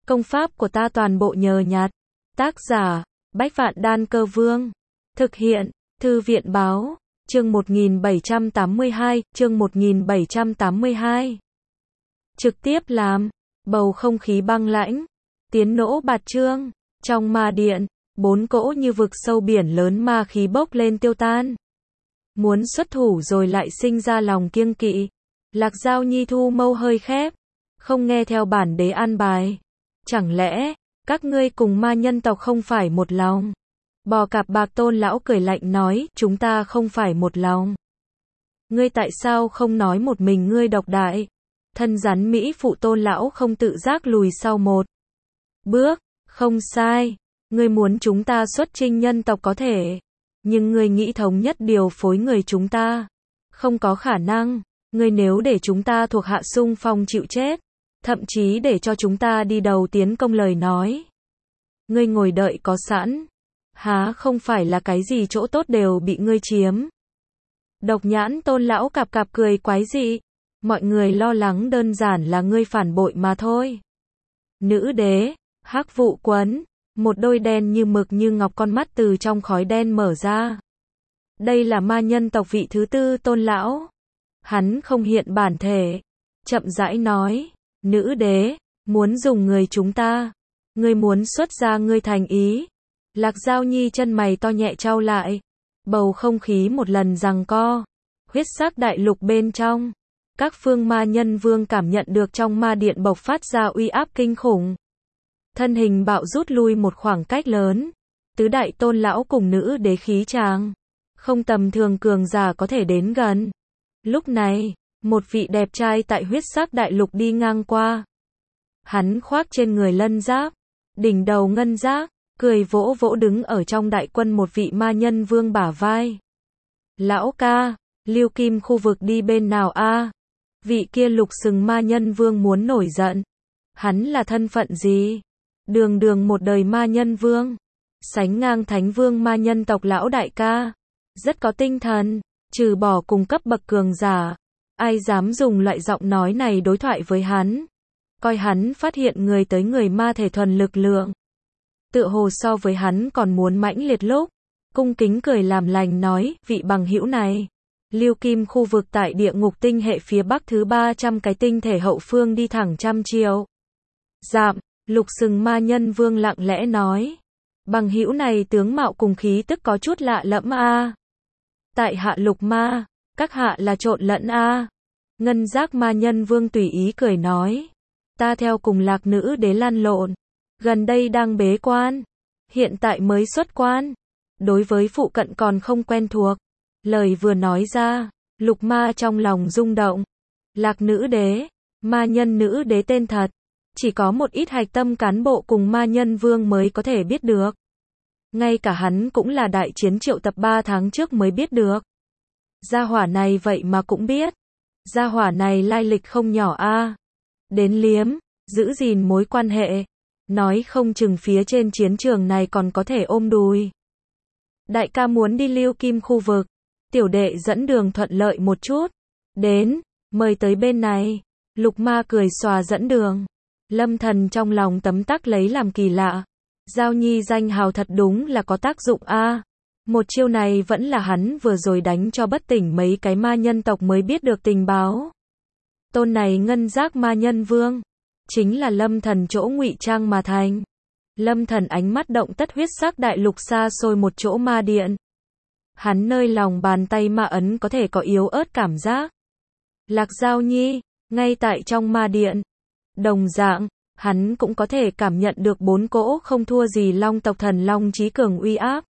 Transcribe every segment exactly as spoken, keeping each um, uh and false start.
Công pháp của ta toàn bộ nhờ nhặt. Tác giả, Bách Vạn Đan Cơ Vương. Thực hiện, Thư viện báo, chương một nghìn bảy trăm tám mươi hai, chương một nghìn bảy trăm tám mươi hai. Trực tiếp làm, bầu không khí băng lãnh, tiến nỗ bạt trương, trong ma điện, bốn cỗ như vực sâu biển lớn ma khí bốc lên tiêu tan. Muốn xuất thủ rồi lại sinh ra lòng kiêng kỵ. Lạc Giao Nhi thu mâu hơi khép, không nghe theo bản đế an bài. Chẳng lẽ, các ngươi cùng ma nhân tộc không phải một lòng? Bò cạp bạc Tôn lão cười lạnh nói, chúng ta không phải một lòng. Ngươi tại sao không nói một mình ngươi độc đại? Thân rắn Mỹ phụ Tôn lão không tự giác lùi sau một bước, không sai. Ngươi muốn chúng ta xuất chinh nhân tộc có thể, nhưng ngươi nghĩ thống nhất điều phối người chúng ta, không có khả năng. Ngươi nếu để chúng ta thuộc hạ xung phong chịu chết, thậm chí để cho chúng ta đi đầu tiến công lời nói, ngươi ngồi đợi có sẵn, há không phải là cái gì chỗ tốt đều bị ngươi chiếm. Độc nhãn Tôn lão cạp cạp cười quái dị, mọi người lo lắng đơn giản là ngươi phản bội mà thôi. Nữ đế, hắc vụ quấn, một đôi đen như mực như ngọc con mắt từ trong khói đen mở ra. Đây là ma nhân tộc vị thứ tư Tôn lão. Hắn không hiện bản thể, chậm rãi nói, nữ đế, muốn dùng người chúng ta, ngươi muốn xuất ra ngươi thành ý. Lạc Giao Nhi chân mày to nhẹ trao lại, bầu không khí một lần giằng co. Huyết sắc đại lục bên trong, các phương ma nhân vương cảm nhận được trong ma điện bộc phát ra uy áp kinh khủng. Thân hình bạo rút lui một khoảng cách lớn, tứ đại Tôn lão cùng nữ đế khí tràng, không tầm thường cường giả có thể đến gần. Lúc này, một vị đẹp trai tại huyết sắc đại lục đi ngang qua. Hắn khoác trên người lân giáp, đỉnh đầu ngân giác, cười vỗ vỗ đứng ở trong đại quân một vị ma nhân vương bả vai. Lão ca, Lưu Kim khu vực đi bên nào a? Vị kia lục sừng ma nhân vương muốn nổi giận. Hắn là thân phận gì? Đường đường một đời ma nhân vương, sánh ngang thánh vương ma nhân tộc lão đại ca, rất có tinh thần. Trừ bỏ cùng cấp bậc cường giả, ai dám dùng loại giọng nói này đối thoại với hắn? Coi hắn phát hiện người tới người ma thể thuần lực lượng, tựa hồ so với hắn còn muốn mãnh liệt lúc. Cung kính cười làm lành nói, vị bằng hữu này, Lưu Kim khu vực tại địa ngục tinh hệ phía bắc thứ ba trăm cái tinh thể hậu phương đi thẳng trăm triệu dặm. Lục sừng ma nhân vương lặng lẽ nói, bằng hữu này tướng mạo cùng khí tức có chút lạ lẫm a. Tại hạ lục ma, các hạ là trộn lẫn a. Ngân giác ma nhân vương tùy ý cười nói, ta theo cùng Lạc nữ đế lăn lộn, gần đây đang bế quan, hiện tại mới xuất quan, đối với phụ cận còn không quen thuộc. Lời vừa nói ra, lục ma trong lòng rung động. Lạc nữ đế, ma nhân nữ đế tên thật, chỉ có một ít hạch tâm cán bộ cùng ma nhân vương mới có thể biết được. Ngay cả hắn cũng là đại chiến triệu tập ba tháng trước mới biết được. Gia hỏa này vậy mà cũng biết. Gia hỏa này lai lịch không nhỏ a. Đến liếm, giữ gìn mối quan hệ. Nói không chừng phía trên chiến trường này còn có thể ôm đùi. Đại ca muốn đi Lưu Kim khu vực. Tiểu đệ dẫn đường thuận lợi một chút. Đến, mời tới bên này. Lục ma cười xòa dẫn đường. Lâm Thần trong lòng tấm tắc lấy làm kỳ lạ. Giao Nhi danh hào thật đúng là có tác dụng a. Một chiêu này vẫn là hắn vừa rồi đánh cho bất tỉnh mấy cái ma nhân tộc mới biết được tình báo. Tôn này ngân giác ma nhân vương, chính là Lâm Thần chỗ ngụy trang mà thành. Lâm Thần ánh mắt động tất huyết sắc đại lục xa xôi một chỗ ma điện. Hắn nơi lòng bàn tay ma ấn có thể có yếu ớt cảm giác. Lạc Giao Nhi, ngay tại trong ma điện. Đồng dạng, hắn cũng có thể cảm nhận được bốn cỗ không thua gì long tộc thần long chí cường uy áp.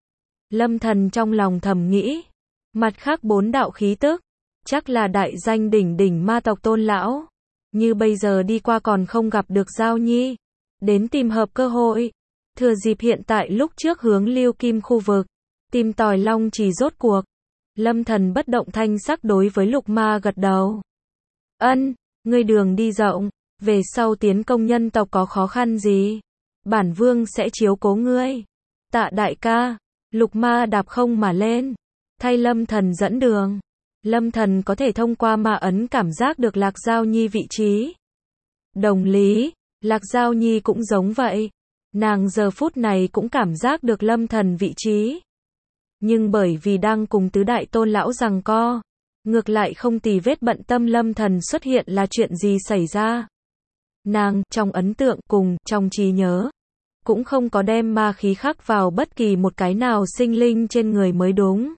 Lâm Thần trong lòng thầm nghĩ, mặt khác bốn đạo khí tức, chắc là đại danh đỉnh đỉnh ma tộc Tôn lão. Như bây giờ đi qua còn không gặp được Giao Nhi, đến tìm hợp cơ hội, thừa dịp hiện tại lúc trước hướng Lưu Kim khu vực, tìm tòi long chỉ rốt cuộc. Lâm Thần bất động thanh sắc đối với lục ma gật đầu. Ân, ngươi đường đi rộng, về sau tiến công nhân tộc có khó khăn gì, bản vương sẽ chiếu cố ngươi. Tạ đại ca. Lục ma đạp không mà lên, thay Lâm Thần dẫn đường. Lâm Thần có thể thông qua ma ấn cảm giác được Lạc Giao Nhi vị trí. Đồng lý, Lạc Giao Nhi cũng giống vậy. Nàng giờ phút này cũng cảm giác được Lâm Thần vị trí. Nhưng bởi vì đang cùng tứ đại tôn lão giằng co, ngược lại không tì vết bận tâm Lâm Thần xuất hiện là chuyện gì xảy ra. Nàng, trong ấn tượng cùng, trong trí nhớ, cũng không có đem ma khí khắc vào bất kỳ một cái nào sinh linh trên người mới đúng.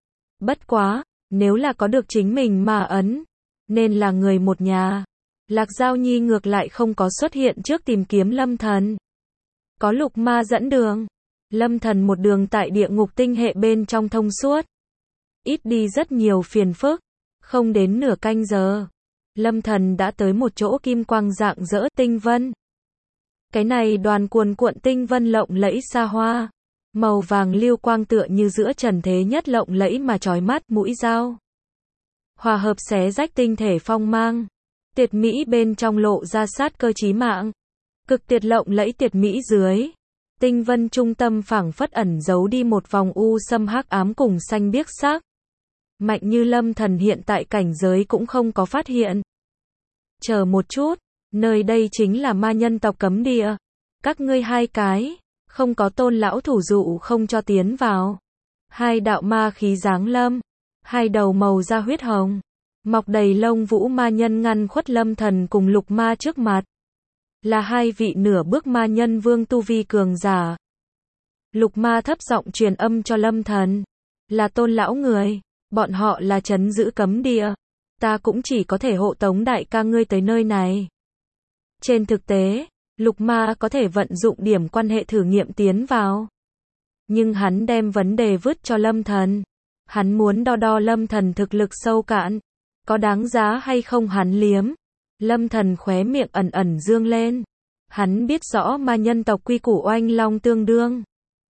Bất quá, nếu là có được chính mình ma ấn, nên là người một nhà. Lạc Giao Nhi ngược lại không có xuất hiện trước tìm kiếm Lâm Thần. Có Lục Ma dẫn đường. Lâm Thần một đường tại địa ngục tinh hệ bên trong thông suốt. Ít đi rất nhiều phiền phức. Không đến nửa canh giờ. Lâm Thần đã tới một chỗ kim quang rạng rỡ tinh vân. Cái này đoàn cuồn cuộn tinh vân lộng lẫy xa hoa. Màu vàng lưu quang tựa như giữa trần thế nhất lộng lẫy mà chói mắt mũi dao. Hòa hợp xé rách tinh thể phong mang. Tuyệt mỹ bên trong lộ ra sát cơ chí mạng. Cực tuyệt lộng lẫy tuyệt mỹ dưới. Tinh vân trung tâm phảng phất ẩn giấu đi một vòng u sâm hắc ám cùng xanh biếc sắc. Mạnh như Lâm Thần hiện tại cảnh giới cũng không có phát hiện. Chờ một chút, nơi đây chính là ma nhân tộc cấm địa. Các ngươi hai cái, không có tôn lão thủ dụ không cho tiến vào. Hai đạo ma khí giáng lâm, hai đầu màu da huyết hồng, mọc đầy lông vũ ma nhân ngăn khuất Lâm Thần cùng Lục Ma trước mặt. Là hai vị nửa bước ma nhân vương tu vi cường giả. Lục Ma thấp giọng truyền âm cho Lâm Thần. Là tôn lão người, bọn họ là trấn giữ cấm địa. Ta cũng chỉ có thể hộ tống đại ca ngươi tới nơi này. Trên thực tế, Lục Ma có thể vận dụng điểm quan hệ thử nghiệm tiến vào. Nhưng hắn đem vấn đề vứt cho Lâm Thần. Hắn muốn đo đo Lâm Thần thực lực sâu cạn. Có đáng giá hay không hắn liếm. Lâm Thần khóe miệng ẩn ẩn dương lên. Hắn biết rõ ma nhân tộc quy củ oanh long tương đương.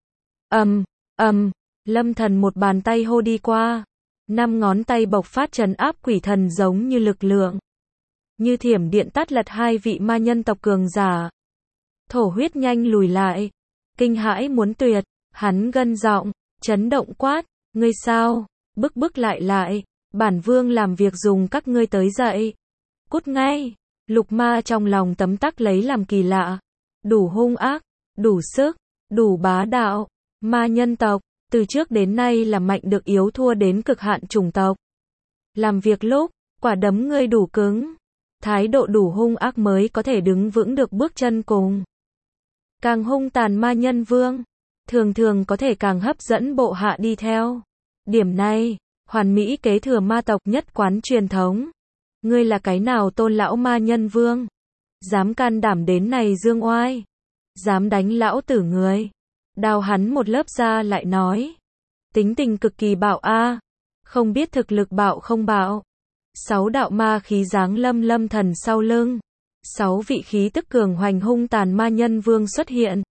Ầm, ầm, Lâm Thần một bàn tay hô đi qua. Năm ngón tay bộc phát trấn áp quỷ thần giống như lực lượng. Như thiểm điện tát lật hai vị ma nhân tộc cường giả. Thổ huyết nhanh lùi lại. Kinh hãi muốn tuyệt. Hắn gân giọng, chấn động quát. Ngươi sao? Bức bức lại lại. Bản vương làm việc dùng các ngươi tới dậy. Cút ngay. Lục Ma trong lòng tấm tắc lấy làm kỳ lạ. Đủ hung ác, đủ sức, đủ bá đạo. Ma nhân tộc, từ trước đến nay là mạnh được yếu thua đến cực hạn chủng tộc. Làm việc lúc, quả đấm ngươi đủ cứng. Thái độ đủ hung ác mới có thể đứng vững được bước chân cùng. Càng hung tàn ma nhân vương, thường thường có thể càng hấp dẫn bộ hạ đi theo. Điểm này, hoàn mỹ kế thừa ma tộc nhất quán truyền thống. Ngươi là cái nào tôn lão ma nhân vương? Dám can đảm đến này dương oai? Dám đánh lão tử người? Đào hắn một lớp ra lại nói. Tính tình cực kỳ bạo a, không biết thực lực bạo không bạo. Sáu đạo ma khí giáng lâm Lâm Thần sau lưng. Sáu vị khí tức cường hoành hung tàn ma nhân vương xuất hiện.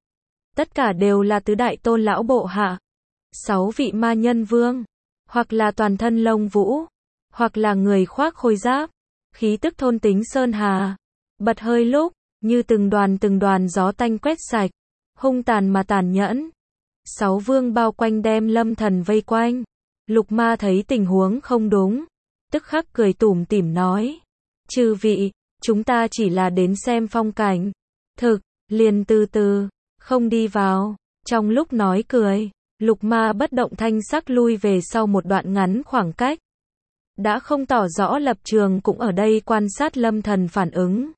Tất cả đều là tứ đại tôn lão bộ hạ. Sáu vị ma nhân vương, hoặc là toàn thân lông vũ, hoặc là người khoác khôi giáp, khí tức thôn tính sơn hà, bật hơi lúc, như từng đoàn từng đoàn gió tanh quét sạch, hung tàn mà tàn nhẫn. Sáu vương bao quanh đem Lâm Thần vây quanh. Lục Ma thấy tình huống không đúng, tức khắc cười tủm tỉm nói: "Chư vị, chúng ta chỉ là đến xem phong cảnh, thực, liền từ từ, không đi vào." Trong lúc nói cười, Lục Ma bất động thanh sắc lui về sau một đoạn ngắn khoảng cách. Đã không tỏ rõ lập trường cũng ở đây quan sát Lâm Thần phản ứng.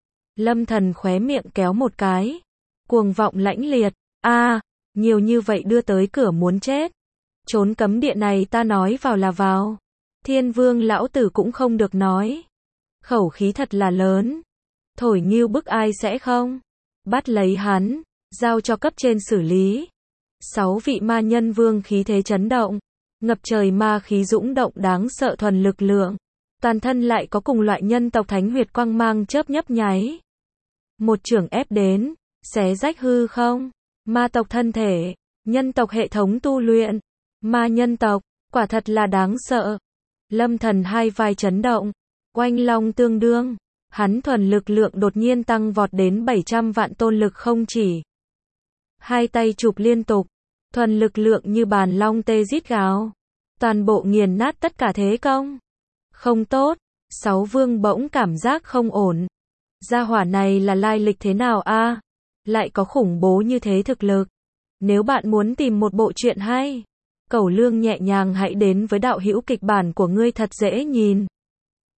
Lâm Thần khóe miệng kéo một cái, cuồng vọng lãnh liệt, a, nhiều như vậy đưa tới cửa muốn chết. Trốn cấm địa này ta nói vào là vào. Thiên Vương lão tử cũng không được nói. Khẩu khí thật là lớn. Thổi nghiêu bức ai sẽ không? Bắt lấy hắn, giao cho cấp trên xử lý. Sáu vị ma nhân vương khí thế chấn động, ngập trời ma khí dũng động đáng sợ thuần lực lượng. Toàn thân lại có cùng loại nhân tộc thánh huyệt quang mang chớp nhấp nháy. Một chưởng ép đến, xé rách hư không. Ma tộc thân thể, nhân tộc hệ thống tu luyện, ma nhân tộc, quả thật là đáng sợ. Lâm Thần hai vai chấn động, oanh long tương đương, hắn thuần lực lượng đột nhiên tăng vọt đến bảy trăm vạn tôn lực không chỉ. Hai tay chụp liên tục, thuần lực lượng như bàn long tê rít gào, toàn bộ nghiền nát tất cả thế công. Không tốt, sáu vương bỗng cảm giác không ổn. Gia hỏa này là lai lịch thế nào a? Lại có khủng bố như thế thực lực. Nếu bạn muốn tìm một bộ truyện hay, Cẩu Lương nhẹ nhàng hãy đến với đạo hữu kịch bản của ngươi thật dễ nhìn.